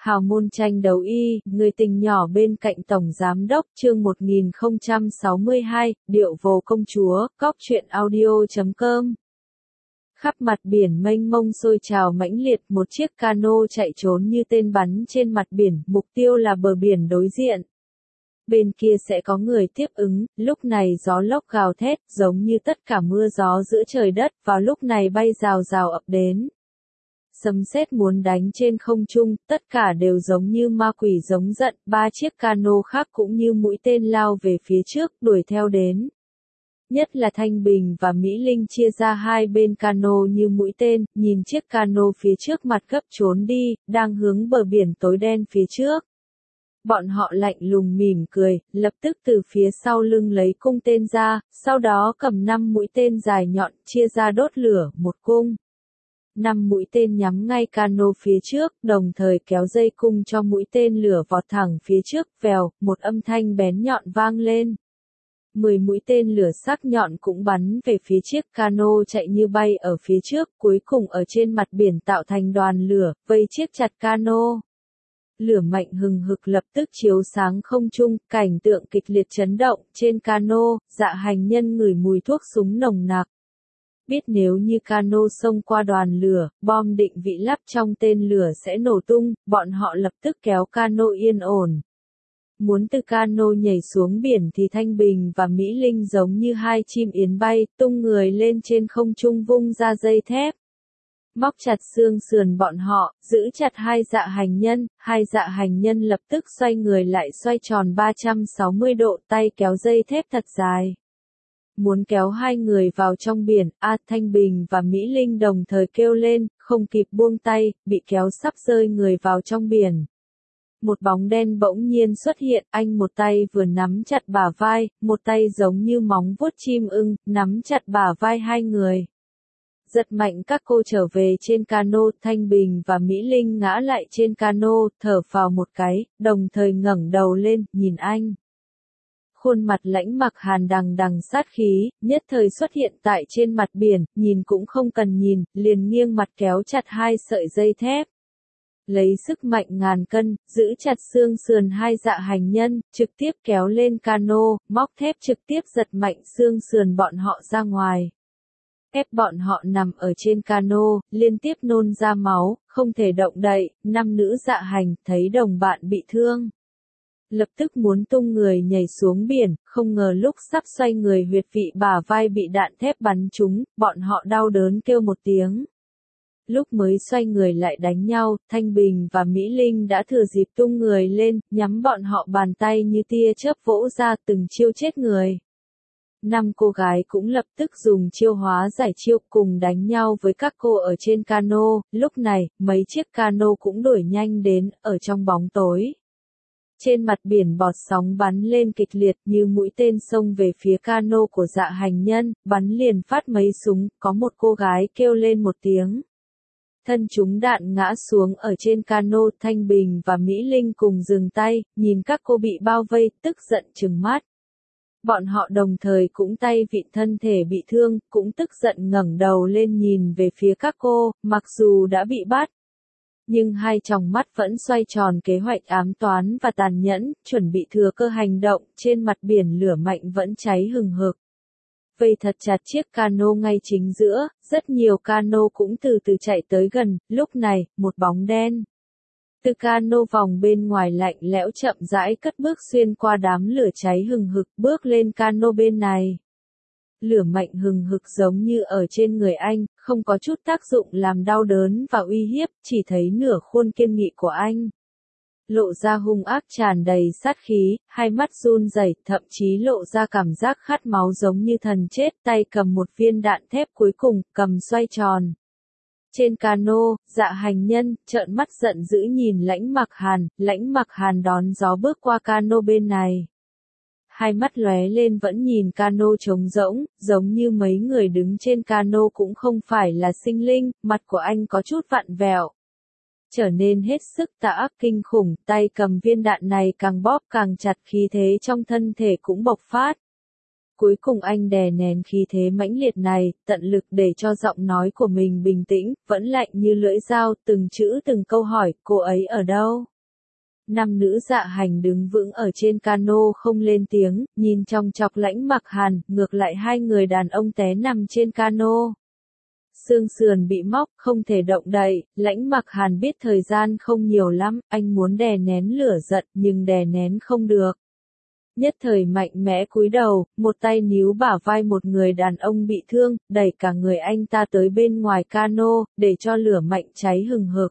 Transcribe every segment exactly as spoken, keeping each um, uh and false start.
Hào môn tranh đấu y, người tình nhỏ bên cạnh Tổng Giám đốc chương một nghìn không trăm sáu mươi hai, điệu vồ công chúa, cóc truyện audio chấm com. Khắp mặt biển mênh mông sôi trào mãnh liệt, một chiếc cano chạy trốn như tên bắn trên mặt biển, mục tiêu là bờ biển đối diện. Bên kia sẽ có người tiếp ứng, lúc này gió lốc gào thét, giống như tất cả mưa gió giữa trời đất, vào lúc này bay rào rào ập đến. Sấm sét muốn đánh trên không trung, tất cả đều giống như ma quỷ giống giận, ba chiếc cano khác cũng như mũi tên lao về phía trước, đuổi theo đến. Nhất là Thanh Bình và Mỹ Linh chia ra hai bên cano như mũi tên, nhìn chiếc cano phía trước mặt gấp trốn đi, đang hướng bờ biển tối đen phía trước. Bọn họ lạnh lùng mỉm cười, lập tức từ phía sau lưng lấy cung tên ra, sau đó cầm năm mũi tên dài nhọn, chia ra đốt lửa, một cung. Năm mũi tên nhắm ngay cano phía trước, đồng thời kéo dây cung cho mũi tên lửa vọt thẳng phía trước, vèo, một âm thanh bén nhọn vang lên. Mười mũi tên lửa sắc nhọn cũng bắn về phía chiếc cano chạy như bay ở phía trước, cuối cùng ở trên mặt biển tạo thành đoàn lửa, vây chiếc chặt cano. Lửa mạnh hừng hực lập tức chiếu sáng không trung, cảnh tượng kịch liệt chấn động, trên cano, Dạ Hành Nhân ngửi mùi thuốc súng nồng nặc. Biết nếu như cano xông qua đoàn lửa, bom định vị lắp trong tên lửa sẽ nổ tung, bọn họ lập tức kéo cano yên ổn. Muốn từ cano nhảy xuống biển thì Thanh Bình và Mỹ Linh giống như hai chim yến bay, tung người lên trên không trung vung ra dây thép. Móc chặt xương sườn bọn họ, giữ chặt hai Dạ Hành Nhân, hai Dạ Hành Nhân lập tức xoay người lại xoay tròn ba trăm sáu mươi độ, tay kéo dây thép thật dài. Muốn kéo hai người vào trong biển, A Thanh Bình và Mỹ Linh đồng thời kêu lên, không kịp buông tay, bị kéo sắp rơi người vào trong biển. Một bóng đen bỗng nhiên xuất hiện, anh một tay vừa nắm chặt bả vai, một tay giống như móng vuốt chim ưng, nắm chặt bả vai hai người. Giật mạnh các cô trở về trên cano, Thanh Bình và Mỹ Linh ngã lại trên cano, thở phào một cái, đồng thời ngẩng đầu lên, nhìn anh. Khuôn mặt Lãnh Mặc Hàn đằng đằng sát khí, nhất thời xuất hiện tại trên mặt biển, nhìn cũng không cần nhìn, liền nghiêng mặt kéo chặt hai sợi dây thép. Lấy sức mạnh ngàn cân, giữ chặt xương sườn hai Dạ Hành Nhân, trực tiếp kéo lên cano, móc thép trực tiếp giật mạnh xương sườn bọn họ ra ngoài. Ép bọn họ nằm ở trên cano, liên tiếp nôn ra máu, không thể động đậy, năm nữ Dạ Hành thấy đồng bạn bị thương. Lập tức muốn tung người nhảy xuống biển, không ngờ lúc sắp xoay người huyệt vị bả vai bị đạn thép bắn trúng, bọn họ đau đớn kêu một tiếng. Lúc mới xoay người lại đánh nhau, Thanh Bình và Mỹ Linh đã thừa dịp tung người lên, nhắm bọn họ bàn tay như tia chớp vỗ ra từng chiêu chết người. Năm cô gái cũng lập tức dùng chiêu hóa giải chiêu cùng đánh nhau với các cô ở trên cano, lúc này, mấy chiếc cano cũng đuổi nhanh đến, ở trong bóng tối. Trên mặt biển bọt sóng bắn lên kịch liệt như mũi tên xông về phía cano của Dạ Hành Nhân, bắn liền phát mấy súng, có một cô gái kêu lên một tiếng. Thân chúng đạn ngã xuống ở trên cano, Thanh Bình và Mỹ Linh cùng dừng tay, nhìn các cô bị bao vây, tức giận trừng mắt. Bọn họ đồng thời cũng tay vịn thân thể bị thương, cũng tức giận ngẩng đầu lên nhìn về phía các cô, mặc dù đã bị bắt. Nhưng hai tròng mắt vẫn xoay tròn kế hoạch ám toán và tàn nhẫn, chuẩn bị thừa cơ hành động, trên mặt biển lửa mạnh vẫn cháy hừng hực. Vây thật chặt chiếc cano ngay chính giữa, rất nhiều cano cũng từ từ chạy tới gần, lúc này, một bóng đen. Từ cano vòng bên ngoài lạnh lẽo chậm rãi cất bước xuyên qua đám lửa cháy hừng hực, bước lên cano bên này. Lửa mạnh hừng hực giống như ở trên người anh, không có chút tác dụng làm đau đớn và uy hiếp, chỉ thấy nửa khuôn kiên nghị của anh. Lộ ra hung ác tràn đầy sát khí, hai mắt run rẩy, thậm chí lộ ra cảm giác khát máu giống như thần chết, tay cầm một viên đạn thép cuối cùng, cầm xoay tròn. Trên cano, Dạ Hành Nhân, trợn mắt giận dữ nhìn Lãnh Mặc Hàn, Lãnh Mặc Hàn đón gió bước qua cano bên này. Hai mắt lóe lên vẫn nhìn cano trống rỗng, giống như mấy người đứng trên cano cũng không phải là sinh linh, mặt của anh có chút vặn vẹo. Trở nên hết sức tà ác kinh khủng, tay cầm viên đạn này càng bóp càng chặt, khí thế trong thân thể cũng bộc phát. Cuối cùng anh đè nén khí thế mãnh liệt này, tận lực để cho giọng nói của mình bình tĩnh, vẫn lạnh như lưỡi dao, từng chữ từng câu hỏi, cô ấy ở đâu? Nam nữ dạ hành đứng vững ở trên cano không lên tiếng, nhìn trong chọc Lãnh Mặc Hàn, ngược lại hai người đàn ông té nằm trên cano. Xương sườn bị móc, không thể động đậy, Lãnh Mặc Hàn biết thời gian không nhiều lắm, anh muốn đè nén lửa giận, nhưng đè nén không được. Nhất thời mạnh mẽ cúi đầu, một tay níu bả vai một người đàn ông bị thương, đẩy cả người anh ta tới bên ngoài cano, để cho lửa mạnh cháy hừng hực.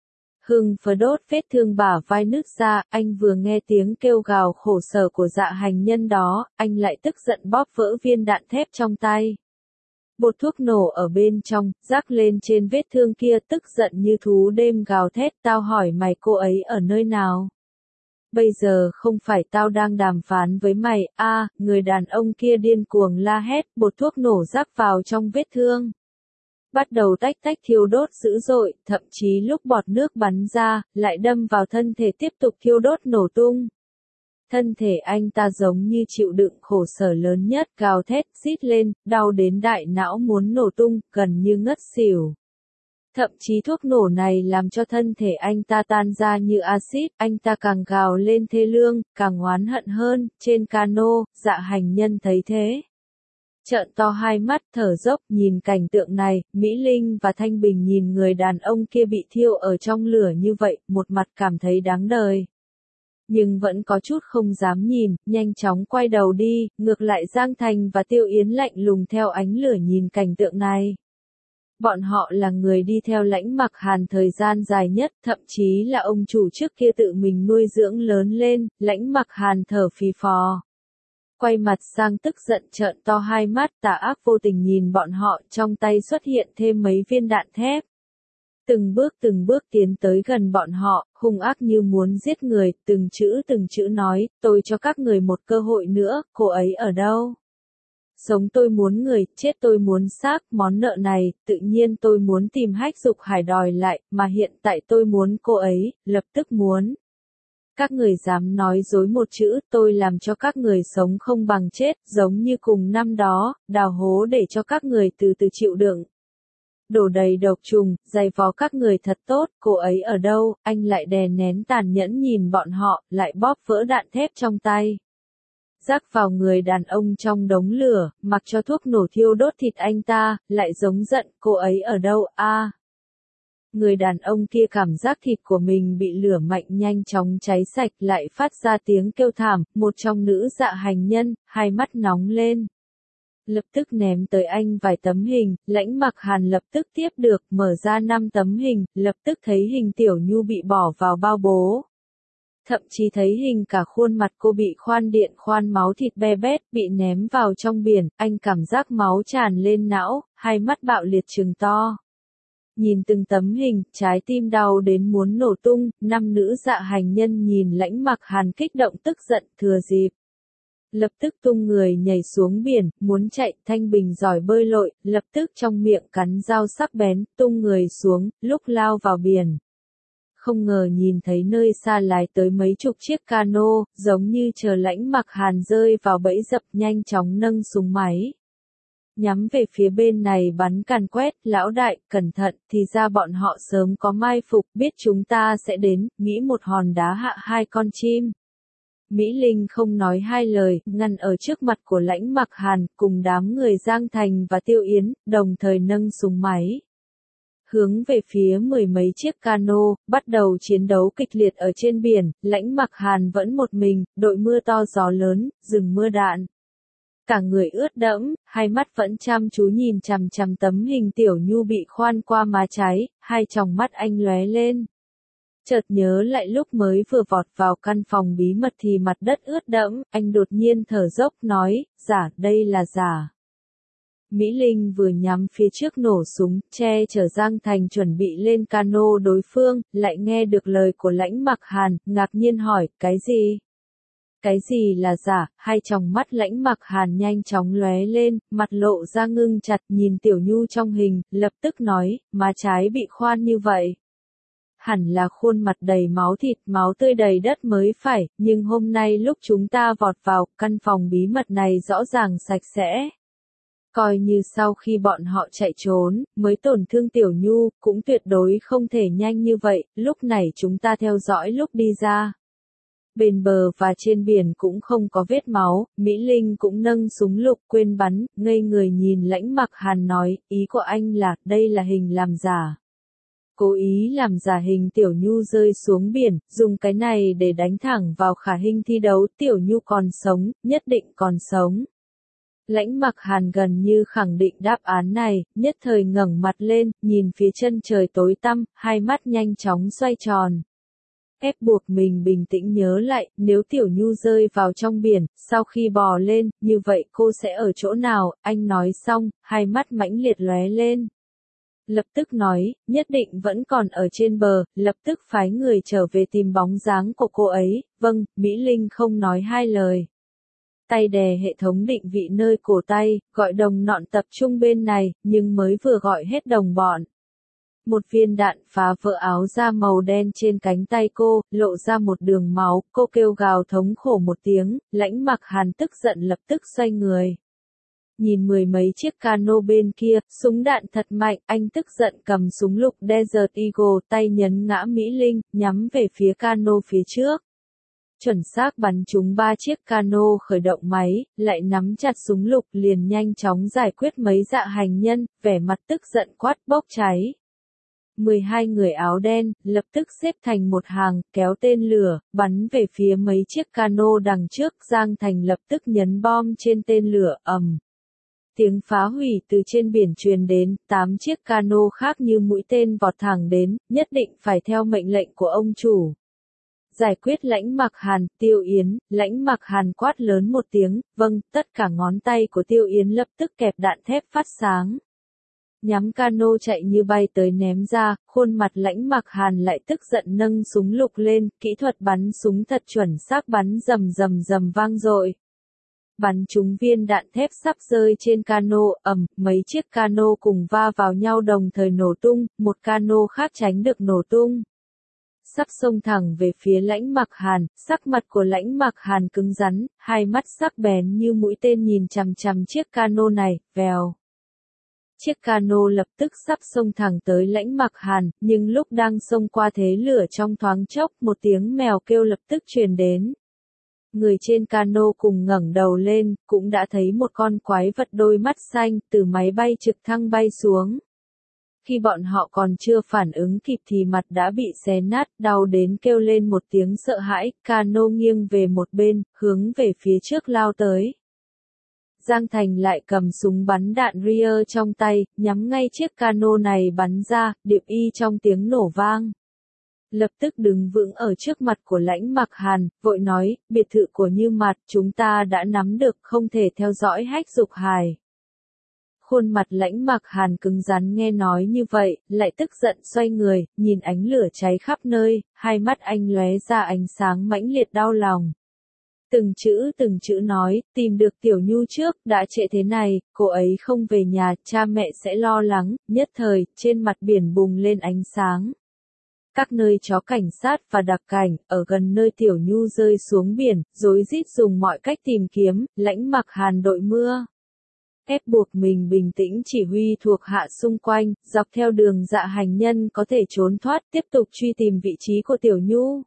Hưng phấn đốt vết thương bả vai nứt ra, anh vừa nghe tiếng kêu gào khổ sở của dạ hành nhân đó, anh lại tức giận bóp vỡ viên đạn thép trong tay. Bột thuốc nổ ở bên trong, rắc lên trên vết thương kia, tức giận như thú đêm gào thét, tao hỏi mày cô ấy ở nơi nào? Bây giờ không phải tao đang đàm phán với mày, a, à, người đàn ông kia điên cuồng la hét, bột thuốc nổ rắc vào trong vết thương. Bắt đầu tách tách thiêu đốt dữ dội, thậm chí lúc bọt nước bắn ra, lại đâm vào thân thể tiếp tục thiêu đốt nổ tung. Thân thể anh ta giống như chịu đựng khổ sở lớn nhất, gào thét, rít lên, đau đến đại não muốn nổ tung, gần như ngất xỉu. Thậm chí thuốc nổ này làm cho thân thể anh ta tan ra như axit, anh ta càng gào lên thê lương, càng oán hận hơn. Trên cano, dạ hành nhân thấy thế, trợn to hai mắt thở dốc nhìn cảnh tượng này, Mỹ Linh và Thanh Bình nhìn người đàn ông kia bị thiêu ở trong lửa như vậy, một mặt cảm thấy đáng đời. Nhưng vẫn có chút không dám nhìn, nhanh chóng quay đầu đi, ngược lại Giang Thành và Tiêu Yến lạnh lùng theo ánh lửa nhìn cảnh tượng này. Bọn họ là người đi theo Lãnh Mặc Hàn thời gian dài nhất, thậm chí là ông chủ trước kia tự mình nuôi dưỡng lớn lên, Lãnh Mặc Hàn thở phì phò. Quay mặt sang tức giận trợn to hai mắt, tà ác vô tình nhìn bọn họ, trong tay xuất hiện thêm mấy viên đạn thép. Từng bước từng bước tiến tới gần bọn họ, hung ác như muốn giết người, từng chữ từng chữ nói, tôi cho các người một cơ hội nữa, cô ấy ở đâu? Sống tôi muốn người, chết tôi muốn xác, món nợ này, tự nhiên tôi muốn tìm Hách Dục Hải đòi lại, mà hiện tại tôi muốn cô ấy, lập tức muốn. Các người dám nói dối một chữ, tôi làm cho các người sống không bằng chết, giống như cùng năm đó, đào hố để cho các người từ từ chịu đựng. Đổ đầy độc trùng, giày vò các người thật tốt, cô ấy ở đâu, anh lại đè nén tàn nhẫn nhìn bọn họ, lại bóp vỡ đạn thép trong tay. Rắc vào người đàn ông trong đống lửa, mặc cho thuốc nổ thiêu đốt thịt anh ta, lại giống giận, cô ấy ở đâu, a? À, người đàn ông kia cảm giác thịt của mình bị lửa mạnh nhanh chóng cháy sạch, lại phát ra tiếng kêu thảm, một trong nữ dạ hành nhân, hai mắt nóng lên. Lập tức ném tới anh vài tấm hình, Lãnh Mặc Hàn lập tức tiếp được, mở ra năm tấm hình, lập tức thấy hình Tiểu Nhu bị bỏ vào bao bố. Thậm chí thấy hình cả khuôn mặt cô bị khoan điện khoan máu thịt be bét, bị ném vào trong biển, anh cảm giác máu tràn lên não, hai mắt bạo liệt trừng to. Nhìn từng tấm hình, trái tim đau đến muốn nổ tung, năm nữ dạ hành nhân nhìn Lãnh Mặc Hàn kích động tức giận, thừa dịp. Lập tức tung người nhảy xuống biển, muốn chạy, Thanh Bình giỏi bơi lội, lập tức trong miệng cắn dao sắc bén, tung người xuống, lúc lao vào biển. Không ngờ nhìn thấy nơi xa lái tới mấy chục chiếc cano, giống như chờ Lãnh Mặc Hàn rơi vào bẫy dập, nhanh chóng nâng súng máy. Nhắm về phía bên này bắn càn quét, lão đại, cẩn thận, thì ra bọn họ sớm có mai phục, biết chúng ta sẽ đến, nghĩ một hòn đá hạ hai con chim. Mỹ Linh không nói hai lời, ngăn ở trước mặt của Lãnh Mặc Hàn, cùng đám người Giang Thành và Tiêu Yến, đồng thời nâng súng máy. Hướng về phía mười mấy chiếc cano, bắt đầu chiến đấu kịch liệt ở trên biển, Lãnh Mặc Hàn vẫn một mình, đội mưa to gió lớn, dừng mưa đạn. Cả người ướt đẫm, hai mắt vẫn chăm chú nhìn chằm chằm tấm hình Tiểu Nhu bị khoan qua má trái, hai tròng mắt anh lóe lên. Chợt nhớ lại lúc mới vừa vọt vào căn phòng bí mật thì mặt đất ướt đẫm, anh đột nhiên thở dốc nói, giả, đây là giả. Mỹ Linh vừa nhắm phía trước nổ súng, che chở Giang Thành chuẩn bị lên cano đối phương, lại nghe được lời của Lãnh Mặc Hàn, ngạc nhiên hỏi, cái gì? Cái gì là giả? Hai tròng mắt Lãnh Mặc Hàn nhanh chóng lóe lên, mặt lộ ra ngưng chặt nhìn Tiểu Nhu trong hình, lập tức nói, má trái bị khoan như vậy. Hẳn là khuôn mặt đầy máu thịt, máu tươi đầy đất mới phải, nhưng hôm nay lúc chúng ta vọt vào, căn phòng bí mật này rõ ràng sạch sẽ. Coi như sau khi bọn họ chạy trốn, mới tổn thương Tiểu Nhu, cũng tuyệt đối không thể nhanh như vậy, lúc này chúng ta theo dõi lúc đi ra. Bên bờ và trên biển cũng không có vết máu, Mỹ Linh cũng nâng súng lục quên bắn, ngây người nhìn Lãnh Mặc Hàn nói, ý của anh là, đây là hình làm giả. Cố ý làm giả hình Tiểu Nhu rơi xuống biển, dùng cái này để đánh thẳng vào khả hình thi đấu, Tiểu Nhu còn sống, nhất định còn sống. Lãnh Mặc Hàn gần như khẳng định đáp án này, nhất thời ngẩng mặt lên, nhìn phía chân trời tối tăm, hai mắt nhanh chóng xoay tròn. Ép buộc mình bình tĩnh nhớ lại, nếu Tiểu Nhu rơi vào trong biển, sau khi bò lên, như vậy cô sẽ ở chỗ nào, anh nói xong, hai mắt mãnh liệt lóe lên. Lập tức nói, nhất định vẫn còn ở trên bờ, lập tức phái người trở về tìm bóng dáng của cô ấy, vâng, Mỹ Linh không nói hai lời. Tay đè hệ thống định vị nơi cổ tay, gọi đồng nọn tập trung bên này, nhưng mới vừa gọi hết đồng bọn. Một viên đạn phá vỡ áo da màu đen trên cánh tay cô, lộ ra một đường máu, cô kêu gào thống khổ một tiếng, Lãnh Mặc Hàn tức giận lập tức xoay người. Nhìn mười mấy chiếc cano bên kia, súng đạn thật mạnh, anh tức giận cầm súng lục Desert Eagle, tay nhấn ngã Mỹ Linh, nhắm về phía cano phía trước. Chuẩn xác bắn trúng ba chiếc cano khởi động máy, lại nắm chặt súng lục liền nhanh chóng giải quyết mấy dạ hành nhân, vẻ mặt tức giận quát bốc cháy. mười hai người áo đen, lập tức xếp thành một hàng, kéo tên lửa, bắn về phía mấy chiếc cano đằng trước, Giang Thành lập tức nhấn bom trên tên lửa, ầm. Tiếng phá hủy từ trên biển truyền đến, tám chiếc cano khác như mũi tên vọt thẳng đến, nhất định phải theo mệnh lệnh của ông chủ. Giải quyết Lãnh Mặc Hàn, Tiêu Yến, Lãnh Mặc Hàn quát lớn một tiếng, vâng, tất cả ngón tay của Tiêu Yến lập tức kẹp đạn thép phát sáng. Nhắm cano chạy như bay tới ném ra, khuôn mặt Lãnh Mặc Hàn lại tức giận nâng súng lục lên, kỹ thuật bắn súng thật chuẩn xác bắn rầm rầm rầm vang dội. Bắn trúng viên đạn thép sắp rơi trên cano, ầm, mấy chiếc cano cùng va vào nhau đồng thời nổ tung, một cano khác tránh được nổ tung. Sắp xông thẳng về phía Lãnh Mặc Hàn, sắc mặt của Lãnh Mặc Hàn cứng rắn, hai mắt sắc bén như mũi tên nhìn chằm chằm chiếc cano này, vèo. Chiếc cano lập tức sắp xông thẳng tới Lãnh Mặc Hàn, nhưng lúc đang xông qua thế lửa trong thoáng chốc, một tiếng mèo kêu lập tức truyền đến. Người trên cano cùng ngẩng đầu lên, cũng đã thấy một con quái vật đôi mắt xanh, từ máy bay trực thăng bay xuống. Khi bọn họ còn chưa phản ứng kịp thì mặt đã bị xé nát, đau đến kêu lên một tiếng sợ hãi, cano nghiêng về một bên, hướng về phía trước lao tới. Giang Thành lại cầm súng bắn đạn Rear trong tay, nhắm ngay chiếc cano này bắn ra, điệp y trong tiếng nổ vang. Lập tức đứng vững ở trước mặt của Lãnh Mặc Hàn, vội nói, biệt thự của Như Mạt chúng ta đã nắm được, không thể theo dõi Hách Dục Hải. Khuôn mặt Lãnh Mặc Hàn cứng rắn nghe nói như vậy, lại tức giận xoay người, nhìn ánh lửa cháy khắp nơi, hai mắt anh lóe ra ánh sáng mãnh liệt đau lòng. Từng chữ từng chữ nói, tìm được Tiểu Nhu trước, đã trễ thế này, cô ấy không về nhà, cha mẹ sẽ lo lắng, nhất thời, trên mặt biển bùng lên ánh sáng. Các nơi chó cảnh sát và đặc cảnh, ở gần nơi Tiểu Nhu rơi xuống biển, rối rít dùng mọi cách tìm kiếm, Lãnh Mặc Hàn đội mưa. Ép buộc mình bình tĩnh chỉ huy thuộc hạ xung quanh, dọc theo đường dạ hành nhân có thể trốn thoát, tiếp tục truy tìm vị trí của Tiểu Nhu.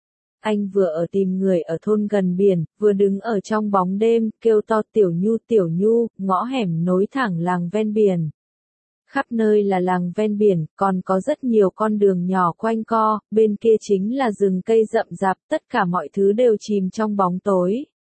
Anh vừa ở tìm người ở thôn gần biển, vừa đứng ở trong bóng đêm, kêu to Tiểu Nhu Tiểu Nhu, ngõ hẻm nối thẳng làng ven biển. Khắp nơi là làng ven biển, còn có rất nhiều con đường nhỏ quanh co, bên kia chính là rừng cây rậm rạp, tất cả mọi thứ đều chìm trong bóng tối.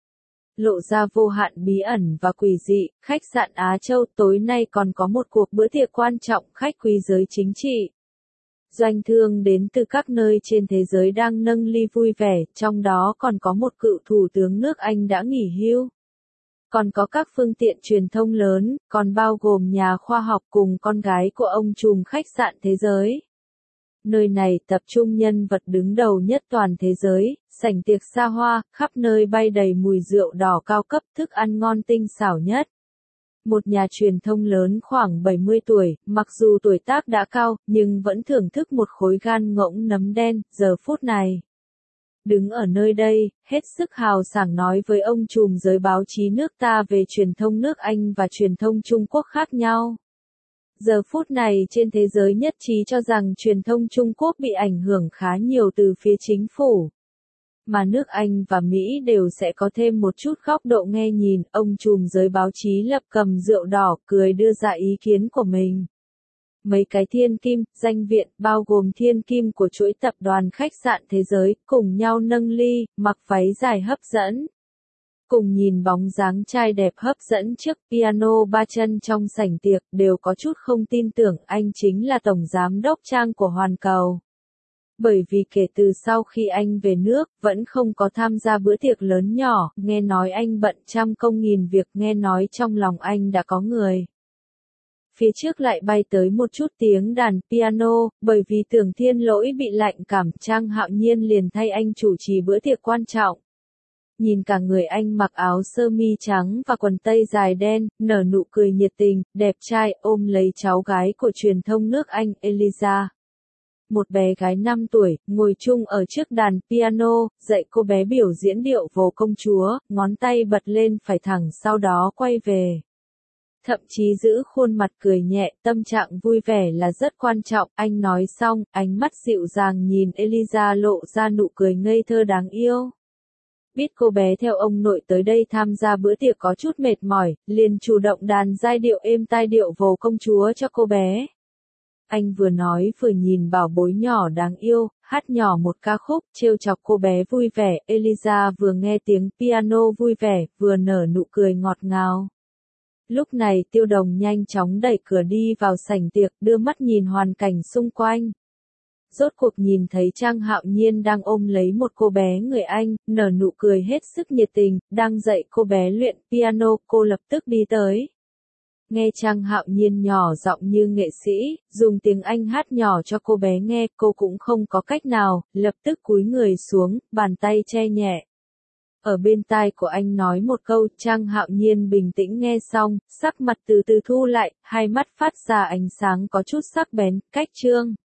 Lộ ra vô hạn bí ẩn và quỷ dị, khách sạn Á Châu tối nay còn có một cuộc bữa tiệc quan trọng khách quý giới chính trị. Doanh thương đến từ các nơi trên thế giới đang nâng ly vui vẻ, trong đó còn có một cựu thủ tướng nước Anh đã nghỉ hưu. Còn có các phương tiện truyền thông lớn, còn bao gồm nhà khoa học cùng con gái của ông trùm khách sạn thế giới. Nơi này tập trung nhân vật đứng đầu nhất toàn thế giới, sảnh tiệc xa hoa, khắp nơi bay đầy mùi rượu đỏ cao cấp, thức ăn ngon tinh xảo nhất. Một nhà truyền thông lớn khoảng bảy mươi tuổi, mặc dù tuổi tác đã cao, nhưng vẫn thưởng thức một khối gan ngỗng nấm đen, giờ phút này. Đứng ở nơi đây, hết sức hào sảng nói với ông trùm giới báo chí nước ta về truyền thông nước Anh và truyền thông Trung Quốc khác nhau. Giờ phút này trên thế giới nhất trí cho rằng truyền thông Trung Quốc bị ảnh hưởng khá nhiều từ phía chính phủ. Mà nước Anh và Mỹ đều sẽ có thêm một chút góc độ nghe nhìn, ông trùm giới báo chí lập cầm rượu đỏ, cười đưa ra ý kiến của mình. Mấy cái thiên kim, danh viện, bao gồm thiên kim của chuỗi tập đoàn khách sạn thế giới, cùng nhau nâng ly, mặc váy dài hấp dẫn. Cùng nhìn bóng dáng trai đẹp hấp dẫn trước piano ba chân trong sảnh tiệc, đều có chút không tin tưởng anh chính là tổng giám đốc trang của Hoàn Cầu. Bởi vì kể từ sau khi anh về nước, vẫn không có tham gia bữa tiệc lớn nhỏ, nghe nói anh bận trăm công nghìn việc, nghe nói trong lòng anh đã có người. Phía trước lại bay tới một chút tiếng đàn piano, bởi vì Tưởng Thiên Lỗi bị lạnh cảm, Trang Hạo Nhiên liền thay anh chủ trì bữa tiệc quan trọng. Nhìn cả người anh mặc áo sơ mi trắng và quần tây dài đen, nở nụ cười nhiệt tình, đẹp trai, ôm lấy cháu gái của truyền thông nước Anh, Eliza. Một bé gái năm tuổi, ngồi chung ở trước đàn piano, dạy cô bé biểu diễn điệu Vồ Công Chúa, ngón tay bật lên phải thẳng sau đó quay về. Thậm chí giữ khuôn mặt cười nhẹ, tâm trạng vui vẻ là rất quan trọng, anh nói xong, ánh mắt dịu dàng nhìn Eliza lộ ra nụ cười ngây thơ đáng yêu. Biết cô bé theo ông nội tới đây tham gia bữa tiệc có chút mệt mỏi, liền chủ động đàn giai điệu êm tai điệu Vồ Công Chúa cho cô bé. Anh vừa nói vừa nhìn bảo bối nhỏ đáng yêu, hát nhỏ một ca khúc, trêu chọc cô bé vui vẻ, Eliza vừa nghe tiếng piano vui vẻ, vừa nở nụ cười ngọt ngào. Lúc này Tiêu Đồng nhanh chóng đẩy cửa đi vào sảnh tiệc, đưa mắt nhìn hoàn cảnh xung quanh. Rốt cuộc nhìn thấy Trang Hạo Nhiên đang ôm lấy một cô bé người Anh, nở nụ cười hết sức nhiệt tình, đang dạy cô bé luyện piano, cô lập tức đi tới. Nghe Trang Hạo Nhiên nhỏ giọng như nghệ sĩ, dùng tiếng Anh hát nhỏ cho cô bé nghe, cô cũng không có cách nào, lập tức cúi người xuống, bàn tay che nhẹ. Ở bên tai của anh nói một câu, Trang Hạo Nhiên bình tĩnh nghe xong, sắc mặt từ từ thu lại, hai mắt phát ra ánh sáng có chút sắc bén, cách Trương.